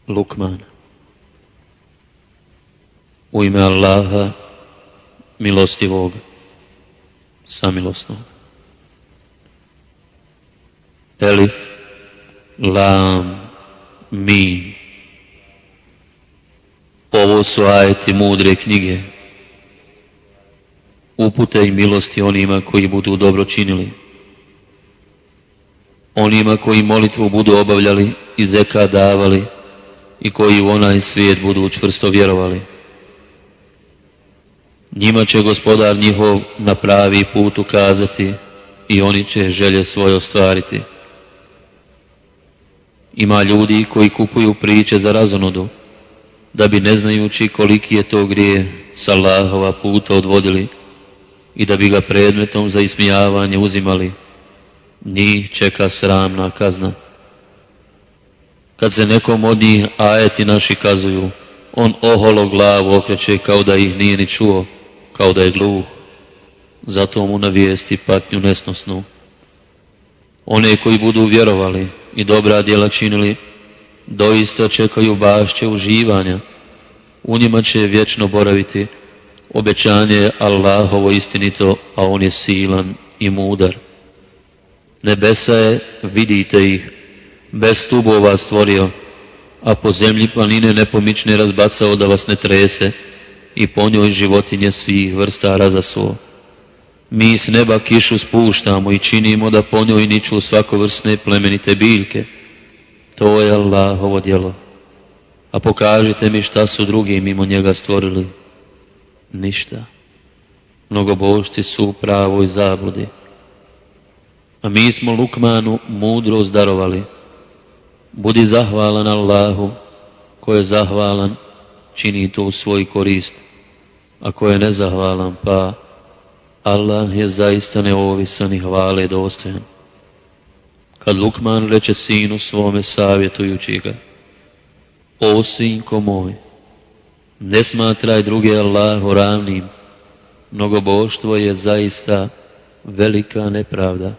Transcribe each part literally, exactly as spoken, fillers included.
Lukman. U ime Allaha, milostivog, samilosnog. Elif, Lam, Mim. Ovo su ajeti mudre knjige, upute i milosti onima koji budu dobro činili, onima koji molitvu budu obavljali i zekat davali i koji u onaj svijet budu čvrsto vjerovali. Njima će Gospodar njihov na pravi put ukazati i oni će želje svoje ostvariti. Ima ljudi koji kupuju priče za razonodu, da bi ne znajući koliki je to grije s Allahova puta odvodili i da bi ga predmetom za ismijavanje uzimali. Njih čeka sramna kazna. Kad se nekom od njih ajeti naši kazuju, on oholo glavu okreće kao da ih nije ni čuo, kao da je gluh. Zato mu navijesti patnju nesnosnu. One koji budu vjerovali i dobra djela činili, doista čekaju bašće uživanja. U njima će vječno boraviti. Obećanje je Allahovo istinito, a on je silan i mudar. Nebesa je, vidite ih, bez stubova stvorio, a po zemlji planine nepomične razbacao da vas ne trese i po njoj životinje svih vrsta razasuo. Mi s neba kišu spuštamo i činimo da po njoj niču svakovrsne plemenite biljke. To je Allahovo djelo. A pokažite mi šta su drugi mimo njega stvorili. Ništa. Mnogobožci su u pravoj zabludi. A mi smo Lukmanu mudrost darovali. Budi zahvalan Allahu, ko je zahvalan, čini to u svoj korist, a ko je nezahvalan, pa Allah je zaista neovisan i hvale dostojan. Kad Lukman reče sinu svome savjetujući ga: o sinko moj, ne smatraj druge Allahu ravnim, mnogoboštvo je zaista velika nepravda.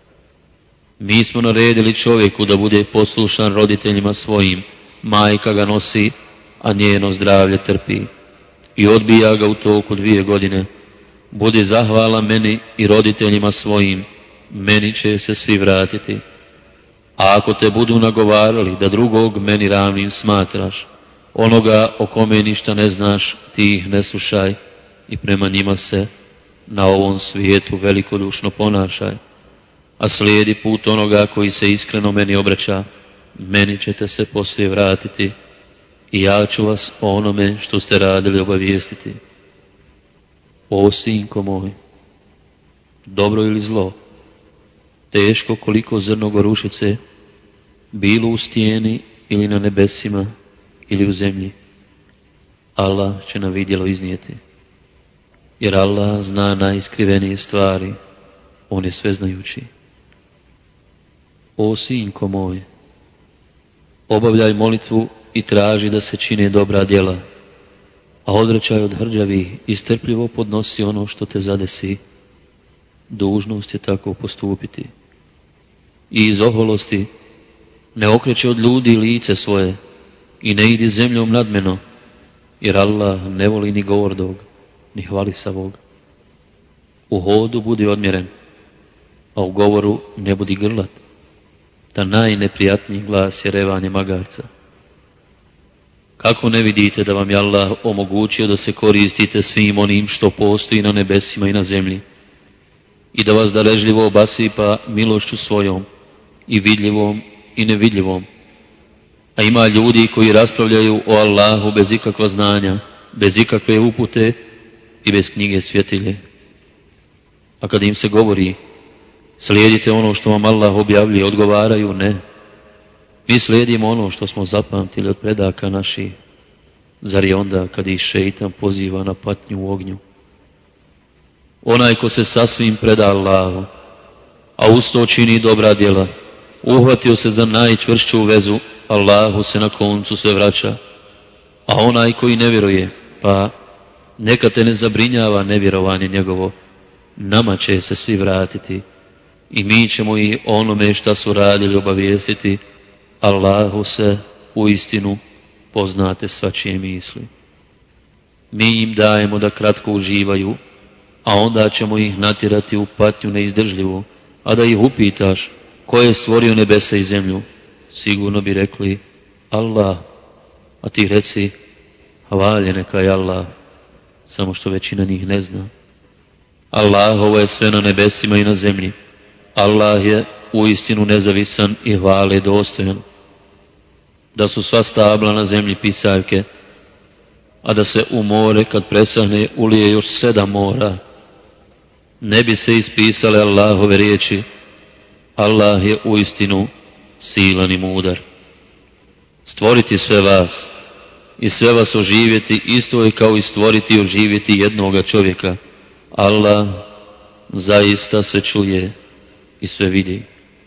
Mi smo naredili čovjeku da bude poslušan roditeljima svojim, majka ga nosi, a njeno zdravlje trpi, i odbija ga u toku dvije godine. Budi zahvalan meni i roditeljima svojim, meni će se svi vratiti. A ako te budu nagovarali da drugog meni ravnim smatraš, onoga o kome ništa ne znaš, ti ih ne slušaj i prema njima se na ovom svijetu velikodušno ponašaj. A slijedi put onoga koji se iskreno meni obraća, meni ćete se poslije vratiti i ja ću vas o onome što ste radili obavijestiti. O sinko moj, dobro ili zlo, teško koliko zrno gorušice, bilo u stijeni ili na nebesima ili u zemlji, Allah će na vidjelo iznijeti. Jer Allah zna najiskrivenije stvari, on je sveznajući. O sinko moj, obavljaj molitvu i traži da se čine dobra djela, a odvraćaj od hrđavih i strpljivo podnosi ono što te zadesi. Dužnost je tako postupiti. I iz oholosti ne okreće od ljudi lice svoje i ne idi zemljom nadmeno, jer Allah ne voli ni gordog, ni hvalisavog. U hodu budi odmjeren, a u govoru ne budi grlat, da najneprijatniji glas je revanje magarca. Kako ne vidite da vam je Allah omogućio da se koristite svim onim što postoji na nebesima i na zemlji i da vas darežljivo obasipa milošću svojom i vidljivom i nevidljivom? A ima ljudi koji raspravljaju o Allahu bez ikakva znanja, bez ikakve upute i bez knjige svjetilje. A kad im se govori slijedite ono što vam Allah objavljuje, odgovaraju ne. Mi slijedimo ono što smo zapamtili od predaka naših. Zar je onda kad ih šeitan poziva na patnju u ognju? Onaj ko se sasvim preda Allahu, a uz to čini dobra djela, uhvatio se za najčvršću vezu, Allahu se na koncu sve vraća. A onaj koji ne vjeruje, pa neka te ne zabrinjava nevjerovanje njegovo, nama će se svi vratiti i mi ćemo ih onome šta su radili obavijestiti. Allahu se u istinu poznate svačije misli. Mi im dajemo da kratko uživaju, a onda ćemo ih natjerati u patnju neizdržljivu, a da ih upitaš ko je stvorio nebese i zemlju, sigurno bi rekli Allah, a ti reci hvalje neka je Allah, samo što većina njih ne zna. Allahovo je sve na nebesima i na zemlji. Allah je uistinu nezavisan i hvale dostojan. Da su sva stabla na zemlji pisaljke, a da se u more kad presahne ulije još sedam mora, ne bi se ispisale Allahove riječi. Allah je uistinu silan i mudar. Stvoriti sve vas i sve vas oživjeti isto je kao i stvoriti i oživjeti jednoga čovjeka. Allah zaista sve čuje i sve vidi.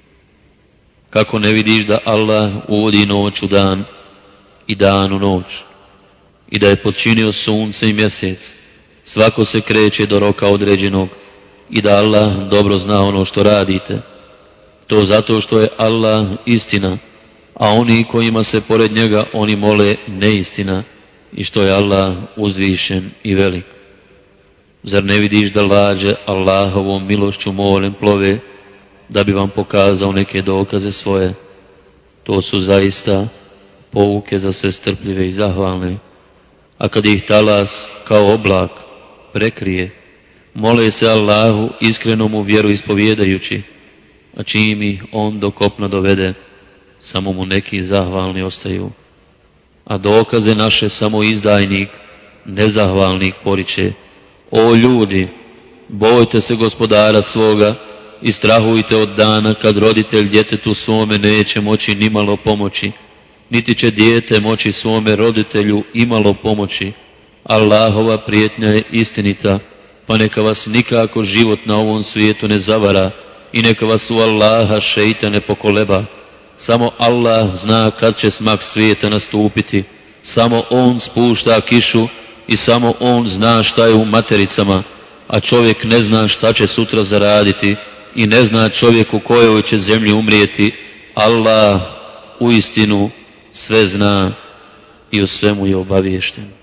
Kako ne vidiš da Allah uvodi noć u dan i dan u noć i da je počinio sunce i mjesec, svako se kreće do roka određenog i da Allah dobro zna ono što radite. To zato što je Allah istina, a oni kojima se pored njega oni mole neistina i što je Allah uzvišen i velik. Zar ne vidiš da lađe Allahovom milošću morem plove da bi vam pokazao neke dokaze svoje? To su zaista pouke za sve strpljive i zahvalne. A kad ih talas kao oblak prekrije, mole se Allahu iskrenom u vjeru ispovjedajući, a čim ih on do kopna dovede, samo mu neki zahvalni ostaju. A dokaze naše samo izdajnik, nezahvalnik poriče. O ljudi, bojte se gospodara svoga i strahujte od dana kad roditelj djetetu svome neće moći nimalo pomoći, niti će dijete moći svome roditelju imalo pomoći. Allahova prijetnja je istinita, pa neka vas nikako život na ovom svijetu ne zavara i neka vas u Allaha šeitan ne pokoleba. Samo Allah zna kad će smak svijeta nastupiti, samo On spušta kišu i samo On zna šta je u matericama, a čovjek ne zna šta će sutra zaraditi i ne zna čovjek u kojoj će zemlji umrijeti. Allah uistinu sve zna i o svemu je obaviješten.